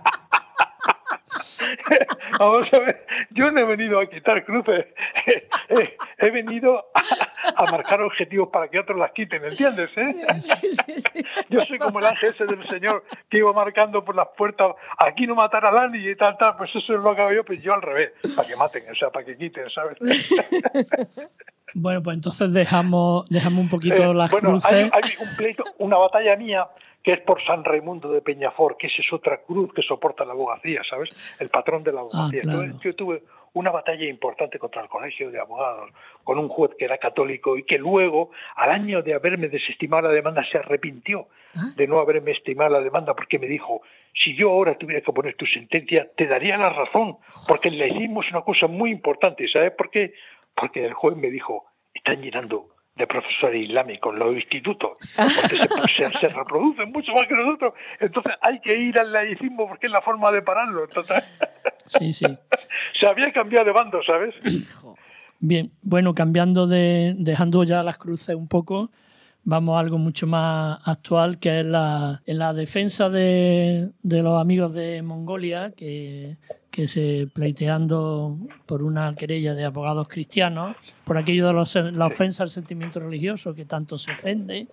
Vamos a ver, yo no he venido a quitar cruces, he, he venido a, a marcar objetivos para que otros las quiten, ¿entiendes? ¿Eh? Sí, sí, sí. Yo soy como el ángel ese del Señor que iba marcando por las puertas, aquí no matar a nadie y tal, tal, pues eso es lo que hago yo, pues yo al revés, para que maten, o sea, para que quiten, ¿sabes? Bueno, pues entonces dejamos, dejamos un poquito eh, las bueno, cruces. Hay, hay un pleito, una batalla mía, que es por San Raimundo de Peñafort, que esa es otra cruz que soporta la abogacía, ¿sabes? El patrón de la abogacía. Ah, claro. Entonces, yo tuve una batalla importante contra el colegio de abogados, con un juez que era católico y que luego, al año de haberme desestimado la demanda, se arrepintió ¿Ah? de no haberme estimado la demanda, porque me dijo, si yo ahora tuviera que poner tu sentencia, te daría la razón, porque el laicismo es una cosa muy importante. ¿Sabes por qué? Porque el juez me dijo, están llenando de profesores islámicos los institutos, porque se, se, se reproducen mucho más que nosotros, entonces hay que ir al laicismo porque es la forma de pararlo. Entonces, sí, sí. se había cambiado de bando, ¿sabes? Bien, bueno, cambiando de, dejando ya las cruces un poco, vamos a algo mucho más actual, que es la, en la defensa de, de los amigos de Mongolia, que, que se pleiteando por una querella de abogados cristianos, por aquello de los, la ofensa al sentimiento religioso que tanto se ofende,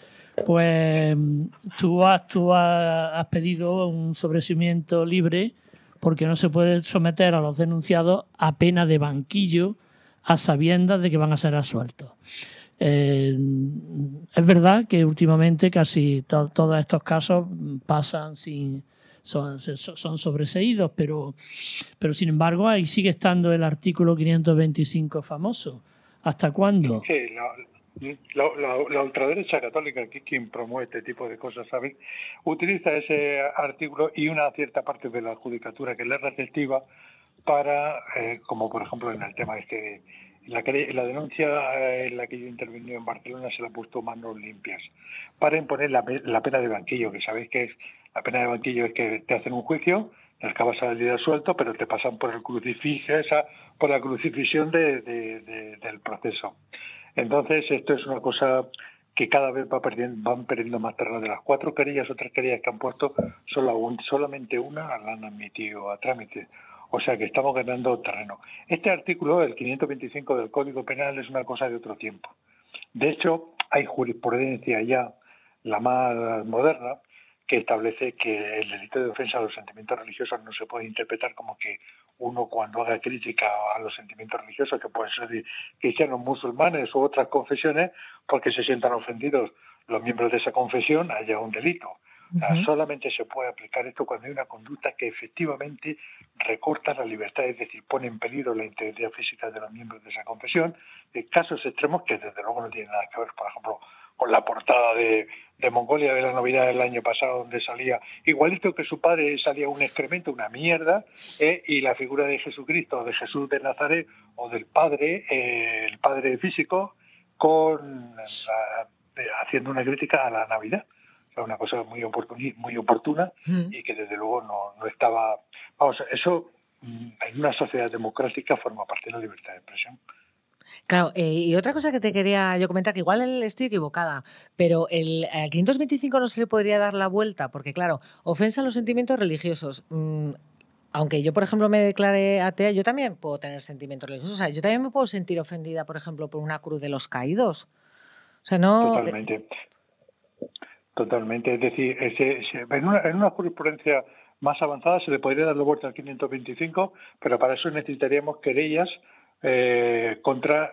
pues tú has, tú has, has pedido un sobreseimiento libre porque no se puede someter a los denunciados a pena de banquillo a sabiendas de que van a ser absueltos. Eh, es verdad que últimamente casi to, todos estos casos pasan sin son, son sobreseídos, pero, pero sin embargo ahí sigue estando el artículo quinientos veinticinco famoso. ¿Hasta cuándo? Sí, la, la, la, la ultraderecha católica, que es quien promueve este tipo de cosas, ¿sabes? Utiliza ese artículo y una cierta parte de la judicatura que le es receptiva para, eh, como por ejemplo en el tema este, la, la denuncia en la que yo intervení en Barcelona se le ha puesto manos limpias, para imponer la, la pena de banquillo, que sabéis que es, la pena de banquillo es que te hacen un juicio, te acabas a salir suelto, pero te pasan por el crucifijo, esa, por la crucifixión de, de, de, del proceso. Entonces esto es una cosa que cada vez va perdiendo, van perdiendo más terreno. De las cuatro querellas o tres querellas que han puesto, solo un, solamente una la han admitido a trámite. O sea que estamos ganando terreno. Este artículo, el quinientos veinticinco del Código Penal, es una cosa de otro tiempo. De hecho, hay jurisprudencia ya, la más moderna, que establece que el delito de ofensa a los sentimientos religiosos no se puede interpretar como que uno cuando haga crítica a los sentimientos religiosos, que pueden ser cristianos, musulmanes u otras confesiones, porque se sientan ofendidos los miembros de esa confesión, haya un delito. Uh-huh. O sea, solamente se puede aplicar esto cuando hay una conducta que efectivamente recorta la libertad, es decir, pone en peligro la integridad física de los miembros de esa confesión, en casos extremos que desde luego no tienen nada que ver, por ejemplo, con la portada de, de Mongolia de la Navidad del año pasado, donde salía igualito que su padre, salía un excremento, una mierda, eh, y la figura de Jesucristo, de Jesús de Nazaret, o del padre, eh, el padre físico, con la, eh, haciendo una crítica a la Navidad. O sea, una cosa muy, oportun, muy oportuna mm. y que desde luego no, no estaba... Vamos, eso en una sociedad democrática forma parte de la libertad de expresión. Claro, eh, y otra cosa que te quería yo comentar, que igual estoy equivocada, pero el, al quinientos veinticinco no se le podría dar la vuelta, porque claro, ofensa a los sentimientos religiosos. Mm, aunque yo, por ejemplo, me declare atea, yo también puedo tener sentimientos religiosos. O sea, yo también me puedo sentir ofendida, por ejemplo, por una cruz de los caídos. O sea, no... Totalmente. Totalmente. Es decir, ese, ese, en, una, en una jurisprudencia más avanzada se le podría dar la vuelta al quinientos veinticinco, pero para eso necesitaríamos querellas eh, contra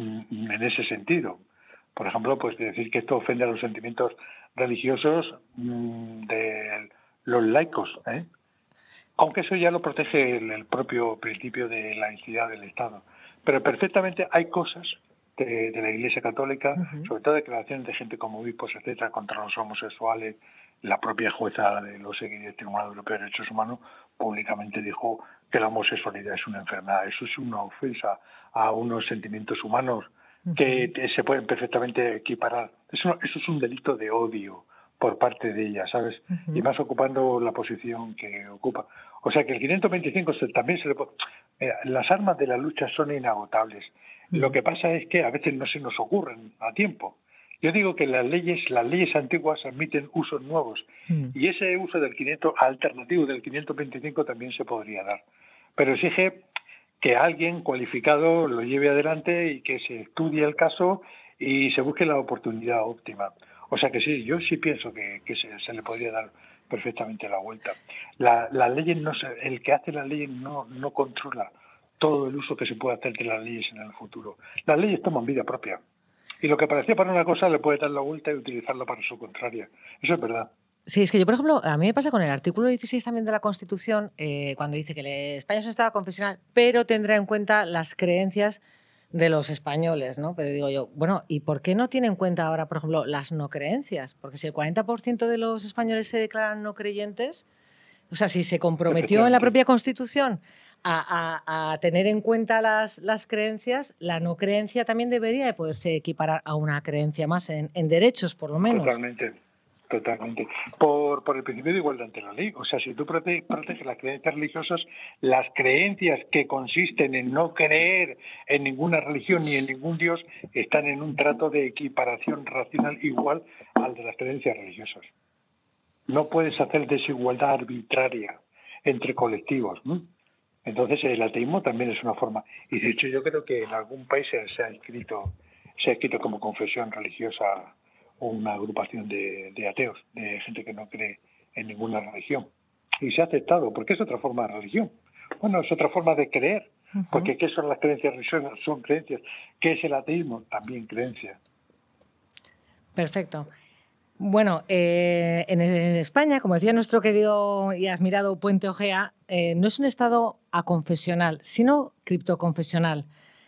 en ese sentido. Por ejemplo, pues decir que esto ofende a los sentimientos religiosos mmm, de los laicos, ¿eh? Aunque eso ya lo protege el, el propio principio de laicidad del Estado. Pero perfectamente hay cosas de, de la Iglesia Católica, uh-huh. sobre todo declaraciones de gente como obispos, etcétera, contra los homosexuales. La propia jueza de los del Tribunal Europeo de Derechos Humanos públicamente dijo que la homosexualidad es una enfermedad. Eso es una ofensa a unos sentimientos humanos uh-huh. que se pueden perfectamente equiparar. Eso, eso es un delito de odio por parte de ella, ¿sabes? Uh-huh. Y más ocupando la posición que ocupa. O sea que el quinientos veinticinco se, también se le puede... Eh, las armas de la lucha son inagotables. Uh-huh. Lo que pasa es que a veces no se nos ocurren a tiempo. Yo digo que las leyes, las leyes antiguas admiten usos nuevos. Uh-huh. Y ese uso del quinientos alternativo del quinientos veinticinco también se podría dar. Pero exige que alguien cualificado lo lleve adelante y que se estudie el caso y se busque la oportunidad óptima. O sea que sí, yo sí pienso que, que se, se le podría dar perfectamente la vuelta. La, las leyes no se, el que hace las leyes no, no controla todo el uso que se puede hacer de las leyes en el futuro. Las leyes toman vida propia. Y lo que parecía para una cosa le puede dar la vuelta y utilizarla para su contraria. Eso es verdad. Sí, es que yo, por ejemplo, a mí me pasa con el artículo dieciséis también de la Constitución, eh, cuando dice que España es un Estado confesional, pero tendrá en cuenta las creencias de los españoles, ¿no? Pero digo yo, bueno, ¿y por qué no tiene en cuenta ahora, por ejemplo, las no creencias? Porque si el cuarenta por ciento de los españoles se declaran no creyentes, o sea, si se comprometió en la propia Constitución a, a, a tener en cuenta las, las creencias, la no creencia también debería de poderse equiparar a una creencia más en, en derechos, por lo menos. Totalmente. Totalmente. Por, por el principio de igualdad ante la ley. O sea, si tú proteges, proteges las creencias religiosas, las creencias que consisten en no creer en ninguna religión ni en ningún Dios están en un trato de equiparación racional igual al de las creencias religiosas. No puedes hacer desigualdad arbitraria entre colectivos, ¿no? Entonces el ateísmo también es una forma. Y de hecho yo creo que en algún país se, se ha escrito, se ha escrito como confesión religiosa una agrupación de, de ateos, de gente que no cree en ninguna religión. Y se ha aceptado, porque es otra forma de religión. Bueno, es otra forma de creer, uh-huh. porque ¿qué son las creencias religiosas? Son creencias. ¿Qué es el ateísmo? También creencia. Perfecto. Bueno, eh, en, en España, como decía nuestro querido y admirado Puente Ojea, eh, no es un Estado aconfesional, sino criptoconfesional.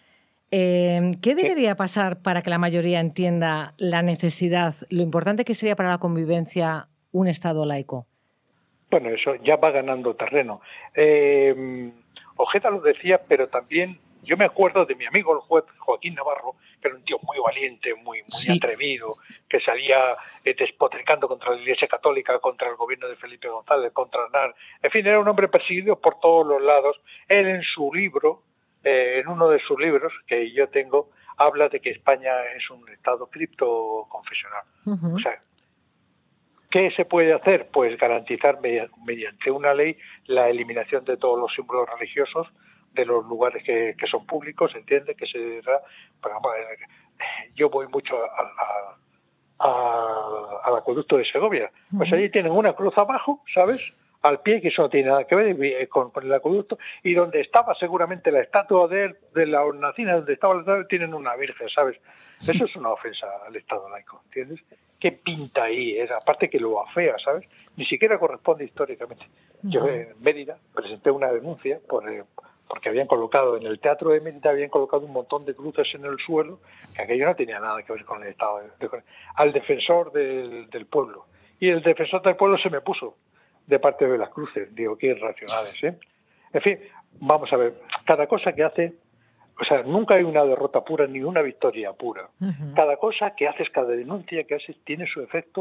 Eh, ¿Qué debería pasar para que la mayoría entienda la necesidad, lo importante que sería para la convivencia un Estado laico? Bueno, eso ya va ganando terreno. Eh, Ojeda lo decía, pero también yo me acuerdo de mi amigo el juez Joaquín Navarro, que era un tío muy valiente, muy, muy sí. atrevido, que salía eh, despotricando contra la Iglesia Católica, contra el gobierno de Felipe González, contra Aznar. En fin, era un hombre perseguido por todos los lados. Él en su libro... Eh, en uno de sus libros, que yo tengo, habla de que España es un Estado criptoconfesional. Uh-huh. O sea, ¿qué se puede hacer? Pues garantizar mediante una ley la eliminación de todos los símbolos religiosos de los lugares que, que son públicos, entiende que se da. Por ejemplo, yo voy mucho a, a, a, al acueducto de Segovia. Uh-huh. Pues allí tienen una cruz abajo, ¿sabes?, al pie, que eso no tiene nada que ver con, con el acueducto, y donde estaba seguramente la estatua de él, de la hornacina donde estaba la estatua, tienen una virgen, ¿sabes? Eso es una ofensa al Estado laico, ¿entiendes? ¿Qué pinta ahí? Es, aparte que lo afea, ¿sabes? Ni siquiera corresponde históricamente. Yo en Mérida presenté una denuncia por, eh, porque habían colocado, en el Teatro de Mérida habían colocado un montón de cruces en el suelo, que aquello no tenía nada que ver con el Estado, de, de, al defensor del, del pueblo. Y el defensor del pueblo se me puso de parte de las cruces. Digo, qué irracionales, ¿eh? En fin, vamos a ver, cada cosa que hace, o sea, nunca hay una derrota pura ni una victoria pura. Uh-huh. Cada cosa que haces, cada denuncia que haces, tiene su efecto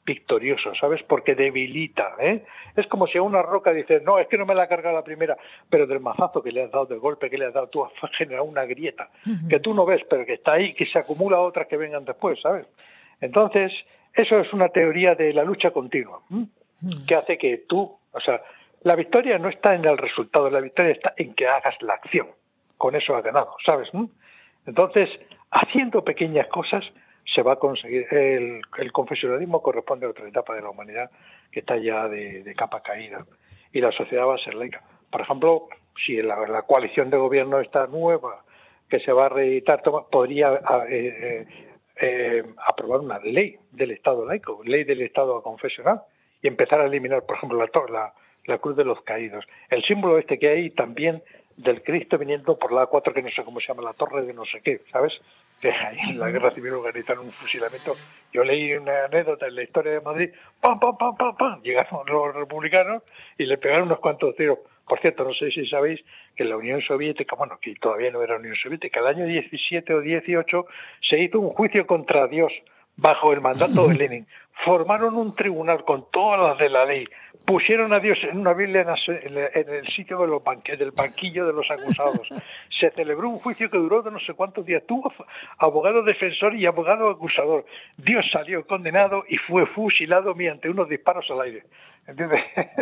victorioso, ¿sabes? Porque debilita, ¿eh? Es como si a una roca dices, no, es que no me la ha cargado la primera, pero del mazazo que le has dado, del golpe que le has dado, tú has generado una grieta uh-huh. que tú no ves, pero que está ahí, que se acumula a otras que vengan después, ¿sabes? Entonces, eso es una teoría de la lucha continua, ¿eh? uh-huh. que hace que tú, o sea, la victoria no está en el resultado, la victoria está en que hagas la acción. Con eso has ganado, ¿sabes? ¿eh? Entonces, haciendo pequeñas cosas, se va a conseguir. El, el confesionalismo corresponde a otra etapa de la humanidad que está ya de, de capa caída y la sociedad va a ser laica. Por ejemplo, si la, la coalición de gobierno está nueva, que se va a reeditar, podría eh, eh, eh, aprobar una ley del Estado laico, ley del Estado confesional y empezar a eliminar, por ejemplo, la, la, la cruz de los caídos. El símbolo este que hay también del Cristo viniendo por la A cuatro, que no sé cómo se llama, la torre de no sé qué, ¿sabes? Que ahí en la guerra civil organizaron un fusilamiento. Yo leí una anécdota en la historia de Madrid, ¡pam, pam, pam, pam, pam! Llegaron los republicanos y le pegaron unos cuantos tiros. Por cierto, no sé si sabéis que en la Unión Soviética, bueno, que todavía no era Unión Soviética, el año diecisiete o dieciocho se hizo un juicio contra Dios bajo el mandato de Lenin. Formaron un tribunal con todas las de la ley, pusieron a Dios en una Biblia en el sitio de los banque, del banquillo de los acusados. Se celebró un juicio que duró de no sé cuántos días. Tuvo abogado defensor y abogado acusador. Dios salió condenado y fue fusilado mediante unos disparos al aire. ¿Entiendes?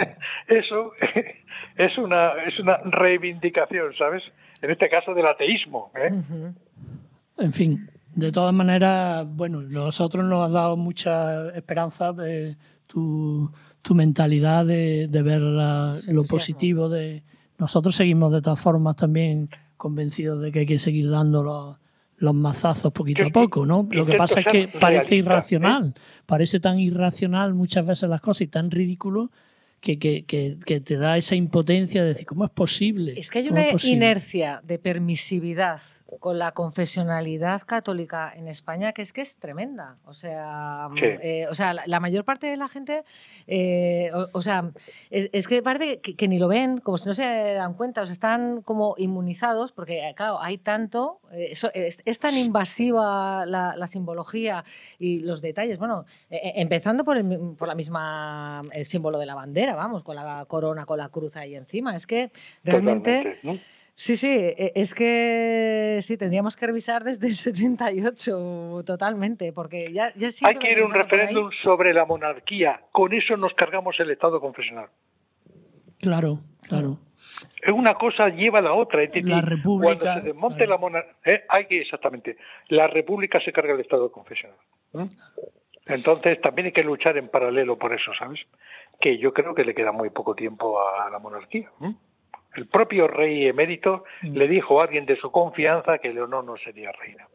Eso es una, es una reivindicación, ¿sabes? En este caso del ateísmo, ¿eh? Uh-huh. En fin. De todas maneras, bueno, nosotros nos has dado mucha esperanza de tu, tu mentalidad de, de ver la, sí, lo positivo. De nosotros seguimos de todas formas también convencidos de que hay que seguir dando los, los mazazos poquito a poco, ¿no? Lo que pasa es que parece irracional, ¿eh? Parece tan irracional muchas veces las cosas y tan ridículo que, que, que, que te da esa impotencia de decir, ¿cómo es posible? Es que hay una inercia de permisividad con la confesionalidad católica en España que es que es tremenda. O sea, sí. eh, o sea la, la mayor parte de la gente, eh, o, o sea, es, es que parece que, que ni lo ven, como si no se dan cuenta, o sea, están como inmunizados, porque claro, hay tanto, eh, eso, es, es tan invasiva la, la simbología y los detalles, bueno, eh, empezando por, el, por la misma, el símbolo de la bandera, vamos, con la corona, con la cruz ahí encima, es que realmente... Totalmente, ¿no? Sí, sí, es que sí, tendríamos que revisar desde el setenta y ocho totalmente, porque ya, ya hay que ir a un referéndum sobre la monarquía, con eso nos cargamos el Estado confesional. Claro, claro. Una cosa lleva a la otra. Es la República. Cuando se desmonte claro. la monarquía, ¿eh? hay que exactamente, la República se carga el Estado confesional. ¿eh? Entonces también hay que luchar en paralelo por eso, ¿sabes? Que yo creo que le queda muy poco tiempo a la monarquía. ¿eh? El propio rey emérito mm. le dijo a alguien de su confianza que Leonor no sería reina.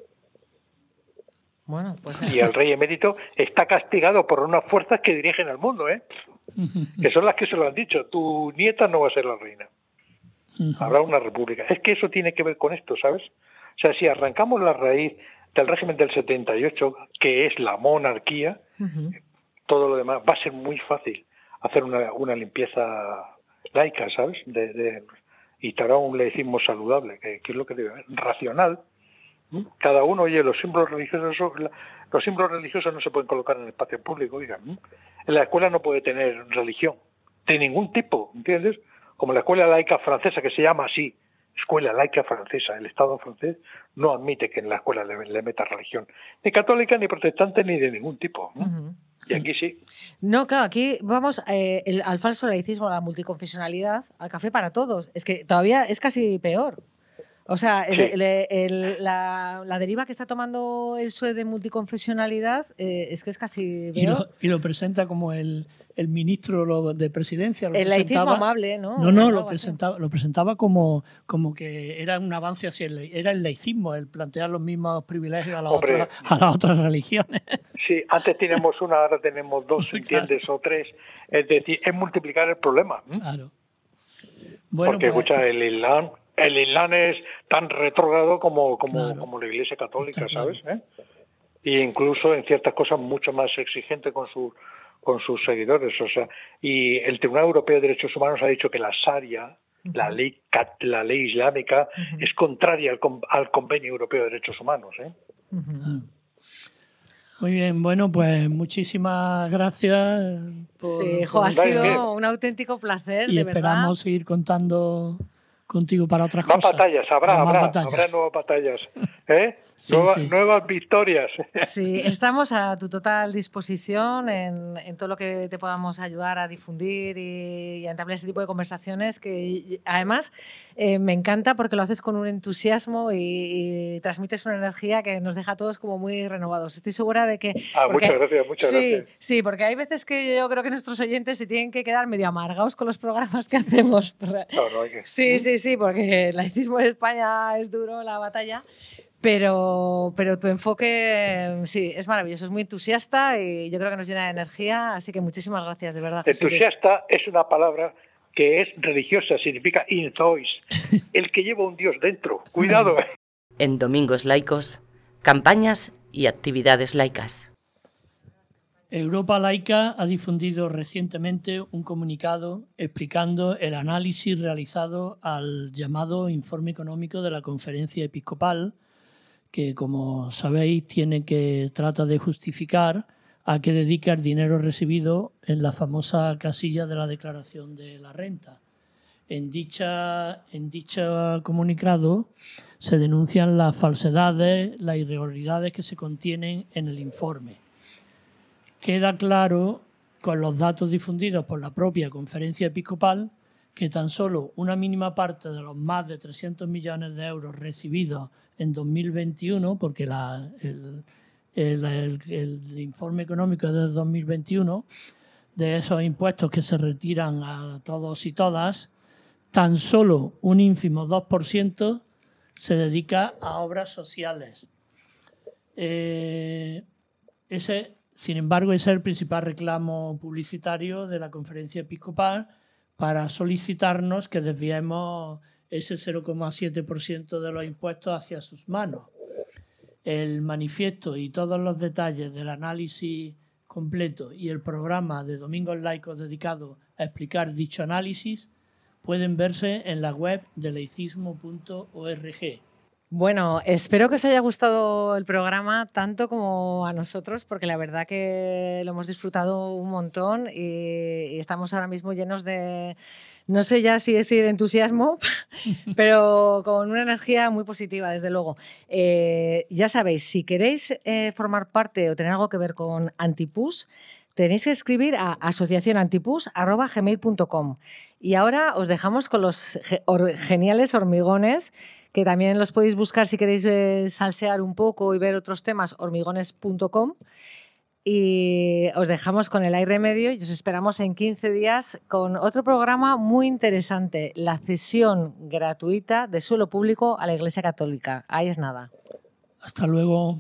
Bueno, pues... Y el rey emérito está castigado por unas fuerzas que dirigen al mundo, ¿eh? que son las que se lo han dicho. Tu nieta no va a ser la reina. Habrá una república. Es que eso tiene que ver con esto, ¿sabes? O sea, si arrancamos la raíz del régimen del setenta y ocho, que es la monarquía, uh-huh. todo lo demás va a ser muy fácil hacer una, una limpieza laica, ¿sabes? De, de, y te hará un laicismo saludable, que, que es lo que debe haber, racional. ¿Mm? Cada uno, oye, los símbolos religiosos los símbolos religiosos no se pueden colocar en el espacio público, oigan. ¿Mm? En la escuela no puede tener religión, de ningún tipo, ¿entiendes? Como la escuela laica francesa, que se llama así, escuela laica francesa, el Estado francés no admite que en la escuela le, le meta religión, ni católica, ni protestante, ni de ningún tipo. ¿no? Uh-huh. Y aquí sí. No, claro, aquí vamos eh, el, al falso laicismo, a la multiconfesionalidad, al café para todos. Es que todavía es casi peor. O sea, el, sí. el, el, la, la deriva que está tomando el P S O E de multiconfesionalidad eh, es que es casi peor. Y lo, y lo presenta como el, el ministro de presidencia. Lo el laicismo amable, ¿no? No, no, lo presentaba, lo presentaba como, como que era un avance hacia el, era el laicismo, el plantear los mismos privilegios a las, otras, a las otras religiones. Sí, antes teníamos una, ahora tenemos dos, ¿entiendes? Claro. O tres. Es decir, es multiplicar el problema. ¿eh? Claro. Bueno, Porque, pues, escucha, el Islam... El Islam es tan retrógrado como, como, claro. como la Iglesia Católica, claro. ¿sabes? ¿Eh? Y incluso en ciertas cosas mucho más exigente con, su, con sus seguidores. O sea, y el Tribunal Europeo de Derechos Humanos ha dicho que la Sharia, uh-huh. la ley la ley islámica, uh-huh. es contraria al, al Convenio Europeo de Derechos Humanos. ¿eh? Uh-huh. Muy bien, bueno, pues muchísimas gracias. Por, sí, jo, ha sido un auténtico placer, y de esperamos verdad. seguir contando contigo para otras más cosas. Batallas, habrá, más habrá, batallas. habrá nuevas batallas. ¿Eh? Sí, Nueva, sí. Nuevas victorias. Sí, estamos a tu total disposición en, en todo lo que te podamos ayudar a difundir y, y a entablar este tipo de conversaciones que además eh, me encanta porque lo haces con un entusiasmo y, y transmites una energía que nos deja a todos como muy renovados. Estoy segura de que... Ah, porque, muchas gracias, muchas sí, gracias. Sí, porque hay veces que yo creo que nuestros oyentes se tienen que quedar medio amargados con los programas que hacemos. No, no hay que... Sí, sí, sí, porque el laicismo en España es duro, la batalla. Pero, pero tu enfoque, sí, es maravilloso, es muy entusiasta y yo creo que nos llena de energía, así que muchísimas gracias, de verdad. José Luis. Entusiasta es una palabra que es religiosa, significa in zois, el que lleva un Dios dentro. Cuidado. En Domingos Laicos, campañas y actividades laicas. Europa Laica ha difundido recientemente un comunicado explicando el análisis realizado al llamado Informe Económico de la Conferencia Episcopal, que, como sabéis, tiene que trata de justificar a qué dedica el dinero recibido en la famosa casilla de la declaración de la renta. En dicha, en dicho comunicado se denuncian las falsedades, las irregularidades que se contienen en el informe. Queda claro, con los datos difundidos por la propia Conferencia Episcopal, que tan solo una mínima parte de los más de trescientos millones de euros recibidos en dos mil veintiuno, porque la, el, el, el, el informe económico es de dos mil veintiuno, de esos impuestos que se retiran a todos y todas, tan solo un ínfimo dos por ciento se dedica a obras sociales. Eh, ese, sin embargo, ese es el principal reclamo publicitario de la Conferencia Episcopal para solicitarnos que desviemos ese cero coma siete por ciento de los impuestos hacia sus manos. El manifiesto y todos los detalles del análisis completo y el programa de Domingos Laicos dedicado a explicar dicho análisis pueden verse en la web de laicismo punto org. Bueno, espero que os haya gustado el programa tanto como a nosotros, porque la verdad que lo hemos disfrutado un montón y, y estamos ahora mismo llenos de, no sé ya si decir entusiasmo, pero con una energía muy positiva, desde luego. Eh, ya sabéis, si queréis eh, formar parte o tener algo que ver con Antipus, tenéis que escribir a asociación antipus arroba gmail punto com. Y ahora os dejamos con los ge- or- geniales hormigones, que también los podéis buscar si queréis eh, salsear un poco y ver otros temas, hormigones punto com. Y os dejamos con el aire medio y os esperamos en quince días con otro programa muy interesante, la cesión gratuita de suelo público a la Iglesia Católica. Ahí es nada. Hasta luego.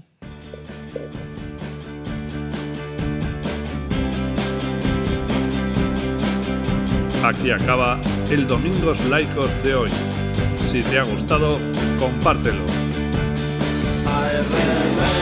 Aquí acaba el Domingos Laicos de hoy. Si te ha gustado, compártelo. I